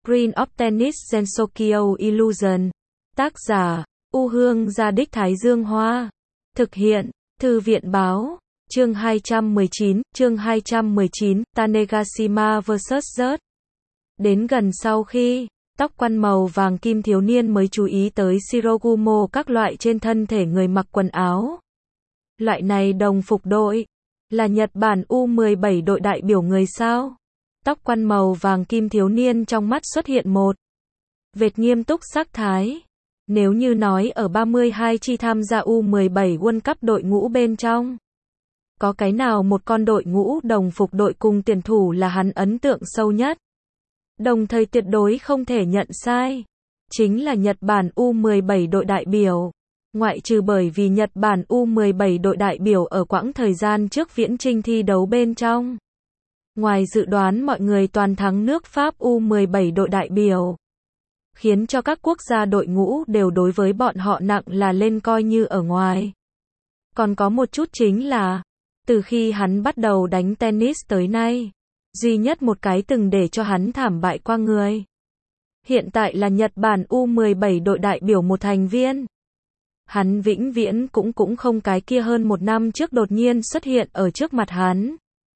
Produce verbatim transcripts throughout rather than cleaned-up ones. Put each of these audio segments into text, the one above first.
Screen of Tennis Gensokyo Illusion. Tác giả, U Hương Gia Đích Thái Dương Hoa. Thực hiện, Thư viện Báo. Chương hai trăm mười chín, chương hai trăm mười chín, Tanegashima versus Rớt. Đến gần sau khi, tóc quăn màu vàng kim thiếu niên mới chú ý tới Shirogumo các loại trên thân thể người mặc quần áo. Loại này đồng phục đội, là Nhật Bản U mười bảy đội đại biểu người sao? Tóc quăn màu vàng kim thiếu niên trong mắt xuất hiện một vệt nghiêm túc sắc thái. Nếu như nói ở ba mươi hai chi tham gia U mười bảy World Cup đội ngũ bên trong, có cái nào một con đội ngũ đồng phục đội cùng tuyển thủ là hắn ấn tượng sâu nhất, đồng thời tuyệt đối không thể nhận sai, chính là Nhật Bản U mười bảy đội đại biểu. Ngoại trừ bởi vì Nhật Bản U mười bảy đội đại biểu ở quãng thời gian trước viễn chinh thi đấu bên trong, ngoài dự đoán mọi người toàn thắng nước Pháp U mười bảy đội đại biểu, khiến cho các quốc gia đội ngũ đều đối với bọn họ nặng là lên coi như ở ngoài. Còn có một chút chính là, từ khi hắn bắt đầu đánh tennis tới nay, duy nhất một cái từng để cho hắn thảm bại qua người, hiện tại là Nhật Bản U mười bảy đội đại biểu một thành viên. Hắn vĩnh viễn cũng cũng không cái kia hơn một năm trước đột nhiên xuất hiện ở trước mặt hắn,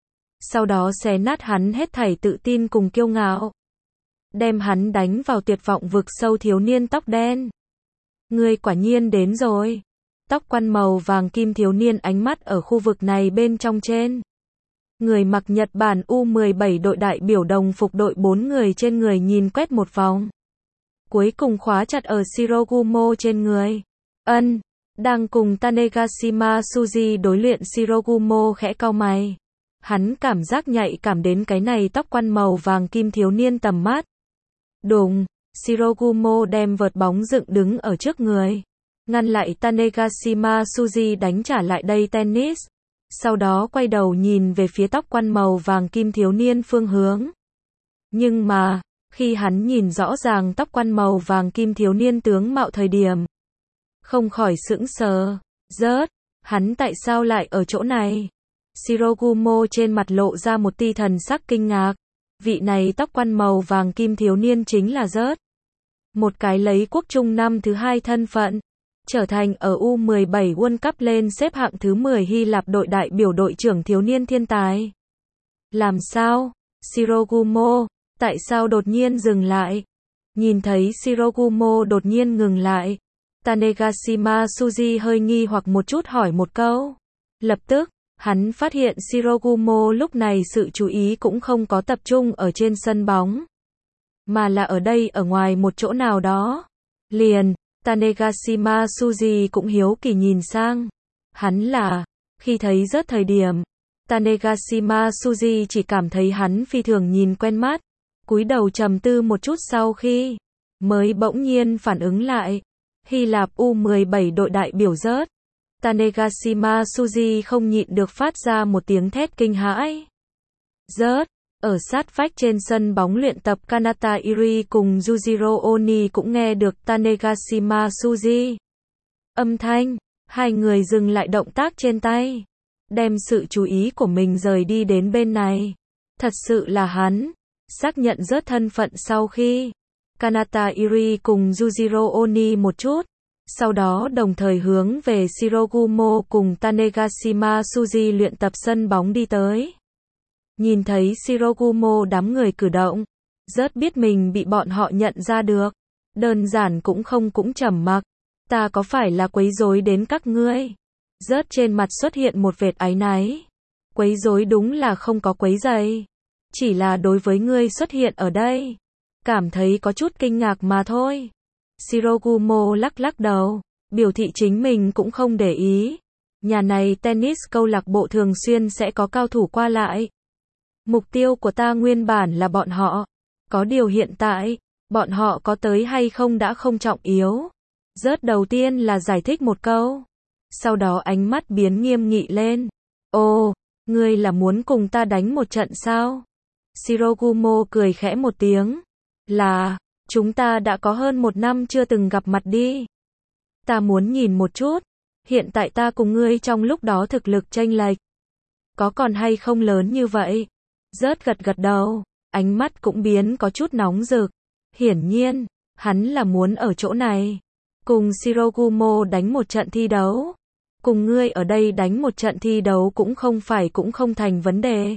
sau đó xé nát hắn hết thảy tự tin cùng kiêu ngạo, đem hắn đánh vào tuyệt vọng vực sâu thiếu niên tóc đen. Ngươi quả nhiên đến rồi. Tóc quăn màu vàng kim thiếu niên ánh mắt ở khu vực này bên trong trên. Người mặc Nhật Bản U mười bảy đội đại biểu đồng phục đội bốn người trên người nhìn quét một vòng. Cuối cùng khóa chặt ở Shirogumo trên người. Ân, đang cùng Tanegashima Tsuji đối luyện Shirogumo khẽ cau mày. Hắn cảm giác nhạy cảm đến cái này tóc quăn màu vàng kim thiếu niên tầm mắt. Đùng, Shirogumo đem vợt bóng dựng đứng ở trước người, ngăn lại Tanegashima Tsuji đánh trả lại đây tennis. Sau đó quay đầu nhìn về phía tóc quăn màu vàng kim thiếu niên phương hướng. Nhưng mà, khi hắn nhìn rõ ràng tóc quăn màu vàng kim thiếu niên tướng mạo thời điểm, không khỏi sững sờ. Rớt, hắn tại sao lại ở chỗ này? Shirogumo trên mặt lộ ra một tia thần sắc kinh ngạc. Vị này tóc quăn màu vàng kim thiếu niên chính là Rớt. Một cái lấy quốc trung năm thứ hai thân phận, trở thành ở U mười bảy World Cup lên xếp hạng thứ mười Hy Lạp đội đại biểu đội trưởng thiếu niên thiên tài. Làm sao? Shirogumo, tại sao đột nhiên dừng lại? Nhìn thấy Shirogumo đột nhiên ngừng lại, Tanegashima Tsuji hơi nghi hoặc một chút hỏi một câu. Lập tức, hắn phát hiện Shirogumo lúc này sự chú ý cũng không có tập trung ở trên sân bóng, mà là ở đây ở ngoài một chỗ nào đó. Liền, Tanegashima Tsuji cũng hiếu kỳ nhìn sang. Hắn là, khi thấy Rớt thời điểm, Tanegashima Tsuji chỉ cảm thấy hắn phi thường nhìn quen mắt, cúi đầu trầm tư một chút sau khi, mới bỗng nhiên phản ứng lại. Hy Lạp U mười bảy đội đại biểu Rớt. Tanegashima Tsuji không nhịn được phát ra một tiếng thét kinh hãi. Rớt, ở sát vách trên sân bóng luyện tập Kanata Iri cùng Yujiro Oni cũng nghe được Tanegashima Tsuji âm thanh, hai người dừng lại động tác trên tay, đem sự chú ý của mình rời đi đến bên này. Thật sự là hắn. Xác nhận Rớt thân phận sau khi, Kanata Iri cùng Yujiro Oni một chút, sau đó đồng thời hướng về Shirogumo cùng Tanegashima Tsuji luyện tập sân bóng đi tới. Nhìn thấy Shirogumo đám người cử động, Rớt biết mình bị bọn họ nhận ra được. Đơn giản cũng không cũng trầm mặc. Ta có phải là quấy rối đến các ngươi? Rớt trên mặt xuất hiện một vệt áy náy. Quấy rối đúng là không có quấy rầy. Chỉ là đối với ngươi xuất hiện ở đây, cảm thấy có chút kinh ngạc mà thôi. Shirogumo lắc lắc đầu, biểu thị chính mình cũng không để ý. Nhà này tennis câu lạc bộ thường xuyên sẽ có cao thủ qua lại. Mục tiêu của ta nguyên bản là bọn họ. Có điều hiện tại, bọn họ có tới hay không đã không trọng yếu. Rớt đầu tiên là giải thích một câu. Sau đó ánh mắt biến nghiêm nghị lên. Ồ, ngươi là muốn cùng ta đánh một trận sao? Shirogumo cười khẽ một tiếng. Là, chúng ta đã có hơn một năm chưa từng gặp mặt đi. Ta muốn nhìn một chút, hiện tại ta cùng ngươi trong lúc đó thực lực chênh lệch, có còn hay không lớn như vậy? Rớt gật gật đầu, ánh mắt cũng biến có chút nóng rực. Hiển nhiên, hắn là muốn ở chỗ này cùng Shirogumo đánh một trận thi đấu. Cùng ngươi ở đây đánh một trận thi đấu cũng không phải cũng không thành vấn đề.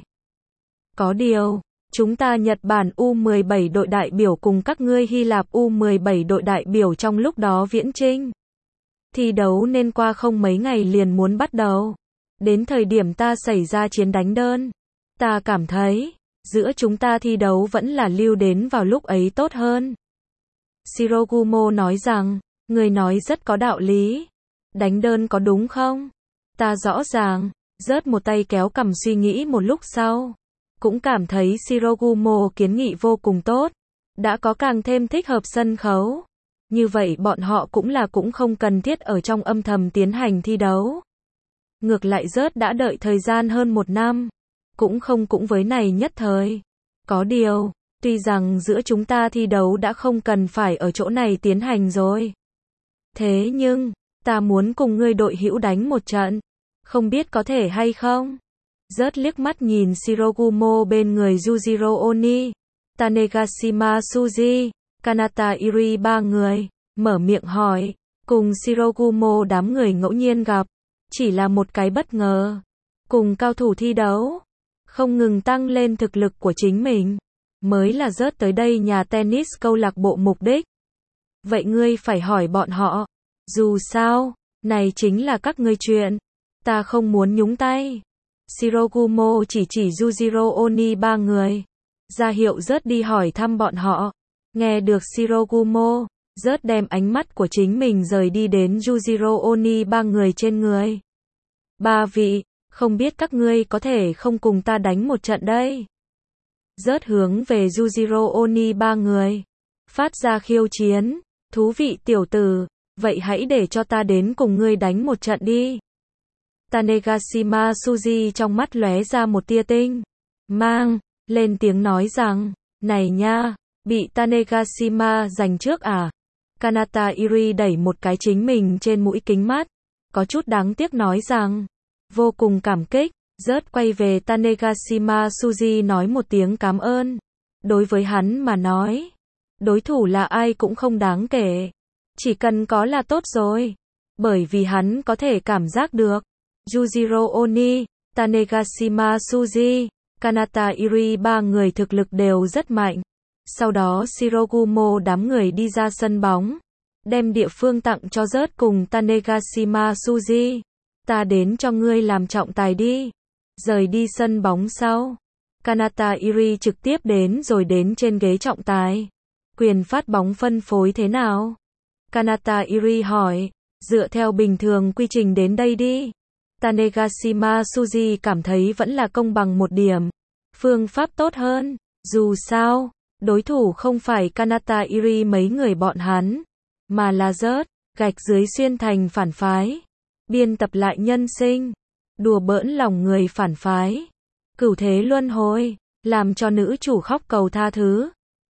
Có điều, chúng ta Nhật Bản U mười bảy đội đại biểu cùng các ngươi Hy Lạp U mười bảy đội đại biểu trong lúc đó viễn chinh. Thi đấu nên qua không mấy ngày liền muốn bắt đầu. Đến thời điểm ta xảy ra chiến đánh đơn, ta cảm thấy, giữa chúng ta thi đấu vẫn là lưu đến vào lúc ấy tốt hơn. Shirogumo nói rằng, người nói rất có đạo lý. Đánh đơn có đúng không? Ta rõ ràng, rớt một tay kéo cằm suy nghĩ một lúc sau. Cũng cảm thấy Shirogumo kiến nghị vô cùng tốt. Đã có càng thêm thích hợp sân khấu. Như vậy bọn họ cũng là cũng không cần thiết ở trong âm thầm tiến hành thi đấu. Ngược lại rớt đã đợi thời gian hơn một năm. Cũng không cũng với này nhất thời. Có điều, tuy rằng giữa chúng ta thi đấu đã không cần phải ở chỗ này tiến hành rồi. Thế nhưng, ta muốn cùng ngươi đội hữu đánh một trận. Không biết có thể hay không? Rớt liếc mắt nhìn Shirogumo bên người Yujiro Oni, Tanegashima Suji, Kanata Iri ba người, mở miệng hỏi, cùng Shirogumo đám người ngẫu nhiên gặp, chỉ là một cái bất ngờ. Cùng cao thủ thi đấu, không ngừng tăng lên thực lực của chính mình, mới là rớt tới đây nhà tennis câu lạc bộ mục đích. Vậy ngươi phải hỏi bọn họ, dù sao, này chính là các ngươi chuyện, ta không muốn nhúng tay. Shirogumo chỉ chỉ Yujiro Oni ba người, ra hiệu rớt đi hỏi thăm bọn họ. Nghe được Shirogumo, rớt đem ánh mắt của chính mình rời đi đến Yujiro Oni ba người trên người. Ba vị, không biết các ngươi có thể không cùng ta đánh một trận đây? Rớt hướng về Yujiro Oni ba người, phát ra khiêu chiến. Thú vị tiểu tử, vậy hãy để cho ta đến cùng ngươi đánh một trận đi. Tanegashima Suji trong mắt lóe ra một tia tinh mang, lên tiếng nói rằng, này nha, bị Tanegashima giành trước à? Kanata Iri đẩy một cái chính mình trên mũi kính mắt, có chút đáng tiếc nói rằng, vô cùng cảm kích, rớt quay về Tanegashima Suji nói một tiếng cảm ơn. Đối với hắn mà nói, đối thủ là ai cũng không đáng kể, chỉ cần có là tốt rồi, bởi vì hắn có thể cảm giác được. Yujiro Oni, Tanegashima Suji, Kanata Iri ba người thực lực đều rất mạnh. Sau đó Shirogumo đám người đi ra sân bóng, đem địa phương tặng cho rớt cùng Tanegashima Suji. Ta đến cho ngươi làm trọng tài đi. Rời đi sân bóng sau, Kanata Iri trực tiếp đến rồi đến trên ghế trọng tài. Quyền phát bóng phân phối thế nào? Kanata Iri hỏi, dựa theo bình thường quy trình đến đây đi. Tanegashima Suji cảm thấy vẫn là công bằng một điểm. Phương pháp tốt hơn. Dù sao, đối thủ không phải Kanata Iri mấy người bọn hắn, mà là rớt, gạch dưới xuyên thành phản phái. Biên tập lại nhân sinh. Đùa bỡn lòng người phản phái. Cửu thế luân hồi. Làm cho nữ chủ khóc cầu tha thứ.